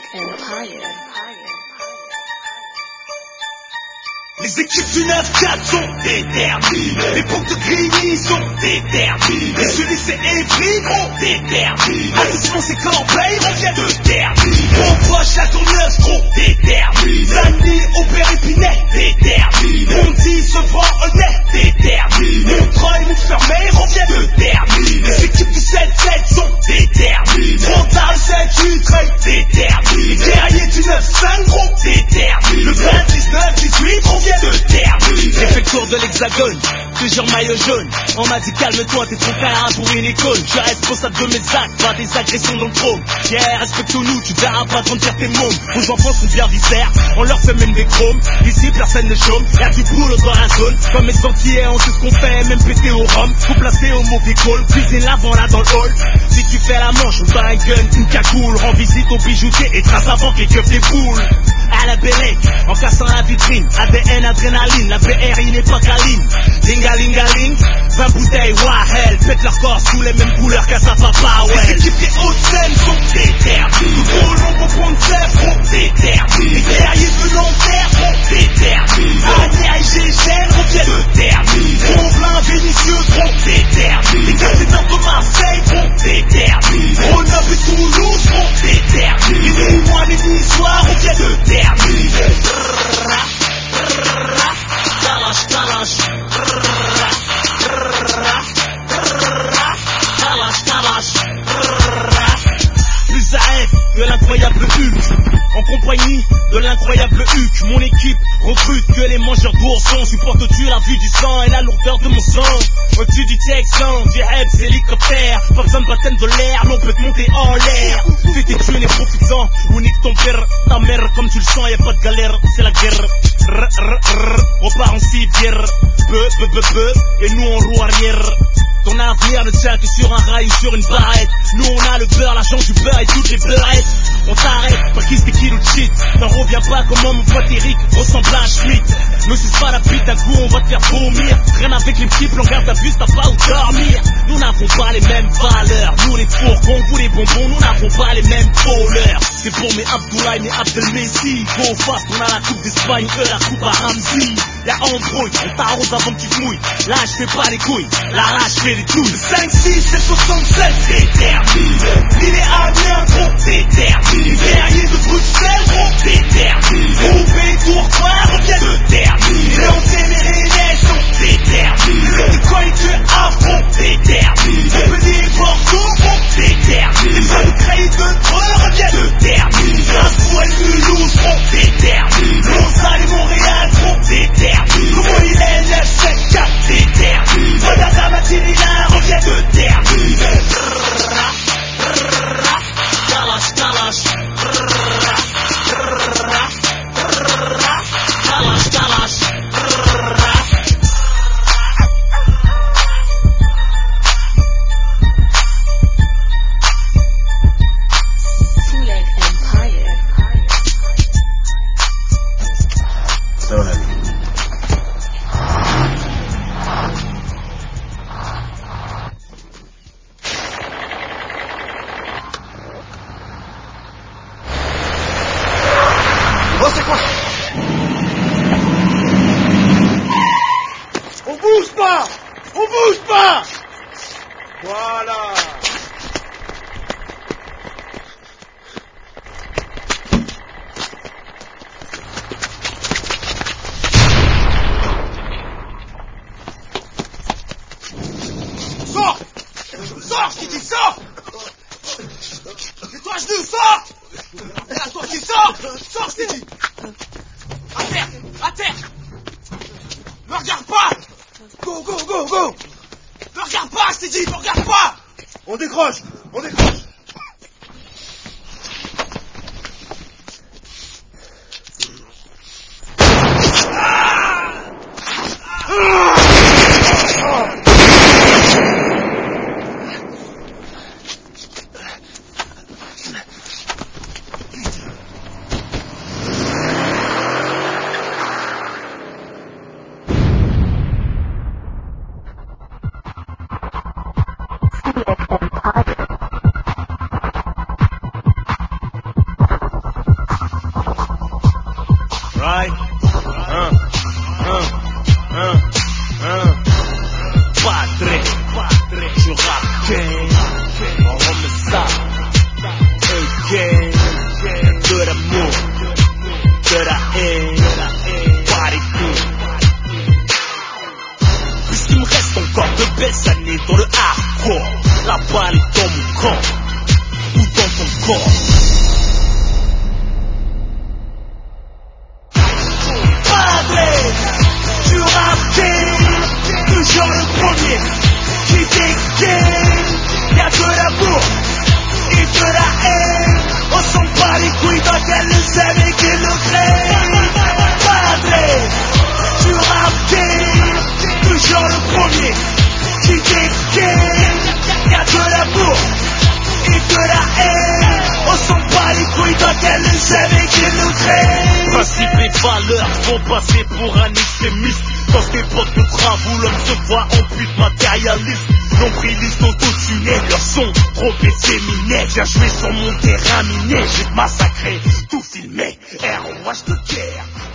Empire. Les équipes du 9-4 sont déterminées. Les potes de Grigny sont déterminés. Les Ulysse et Evry sont déterminés. Attention, c'est Corbeil, on vient de terminer. On proche la tourneuse trop déterminée. Zanny au père Épinay déterminé. Bondy se vend honnête déterminé. Montreuil, Montfermeil, on vient de terminer. Les équipes du 7-7 sont déterminées. Frontal, 7-8, Treuil déterminé. Les guerriers du 9-5 sont déterminés. Le 20-19-18, on vient de terminer. J'ai fait le tour de l'hexagone, plusieurs maillots jaunes. On m'a dit calme-toi, t'es trop carré pour une icône. Je suis responsable de mes actes, pas des agressions dans le trône. Yeah, respecte-nous, tu verras pas grandir tes mômes. Vos enfants sont bien viscères, on leur fait même des chromes. Ici personne ne chôme, y'a du boulot dans la zone. Comme les Antillais, on sait ce qu'on fait, même péter au rhum. Faut placer au mauvais call, cuisine l'avant là dans le hall. Si tu fais la manche, on t'a un gun, une cagoule. Rends visite au bijoutier et trace avant qu'ils keufent des boules. À la Bellec, en cassant la vitrine. ADN, adrénaline, la BRI n'est pas câline. Lingalingaling, 20 bouteilles, wahel. Pète leur corps sous les mêmes couleurs qu'à sa papa, ouais. Les équipes des Hauts-de-Seine sont déterminées. Tout au long au pont de Sèvres sont déterminés. Les guerriers de Nanterre sont déterminés. Agnières et Gégène reviennent de terminer. Tromblin, Vénitieux sont déterminés. Les quartiers nord de Marseille sont déterminés. Grenoble et Toulouse sont déterminés. Les Nîmois, les Niçois reviennent de terminer. Kalash, kalash. Kalash, kalash. Plus arrête que l'incroyable Hulk. En compagnie de l'incroyable Hulk, mon équipe recrute que les mangeurs d'oursons. Supportes-tu la vue du sang et la lourdeur de mon sang? Au-dessus du Texan, du Hebs, hélicoptère. Pas besoin de baptême de l'air, mais on peut te monter en l'air. Fais tes thunes et profites-en, ou nique ton père, ta mère. Comme tu le sens, y'a pas de galère, c'est la guerre. On part en civière, et nous on roue arrière. Ton avenir ne tient que sur un rail ou sur une barrette. Nous on a le beurre, l'argent du beurre et toutes les beurrettes. On t'arrête, pas qui c'est qui nous cheat. T'en reviens pas comment mon pote Eric ressemble à un Schmitt. Ne suce pas la bite, d'un coup on va te faire vomir. Traîne avec les petits, on garde ta bus, t'as pas où dormir. Nous n'avons pas les mêmes valeurs. Nous les fourgons, vous les bonbons, nous n'avons pas les mêmes voleurs. C'est pour mes Abdoulaye, mes Abdel Messi. Go fast, on a la coupe d'Espagne, eux la coupe à Ramsey. Y'a embrouille, on t'arrose avant que tu te mouilles. Là je fais pas les couilles, là je fais les douilles. 5, 6, 7, 67, déterminé. Il est Amiens, trop déterminé. Guerriers de Bruxelles, trop déterminé. Roubaix, Tourcoing, reviennent de terminer. Les anciens Mérinais sont déterminés. Les qualités afro, déterminés. Montpellier, Bordeaux, sont déterminés. Les jeunes créés de Dreux reviennent de terminer. Strasbourg et Mulhouse sont déterminés. Lausanne et Montréal sont déterminés. Comment il est 9, 7, 4, déterminés. Madame Matilina revient de terminer. Kalash, kalash. Kalash, kalash. Fuleg Empire. So heavy. Oh, c'est quoi? On bouge pas! On bouge pas! Voilà! Sors! Sors, je t'ai dit, sors! Tais-toi à genoux, sors! Là, toi qui sors! Sors, je t'ai dit! À terre! À terre! Me regarde pas! Go, go, go, go! Me regarde pas, je t'ai dit! Me regarde pas! On décroche! On décroche! Fuleg Empire. valeurs sont passées pour un extrémiste. Dans cette époque de travaux, l'homme se voit en pute matérialiste. Nombrilistes auto-tunés, leurs sons trop disséminés. J'ai joué sur mon terrain miné, j'ai massacré, tout filmé, ROH de guerre.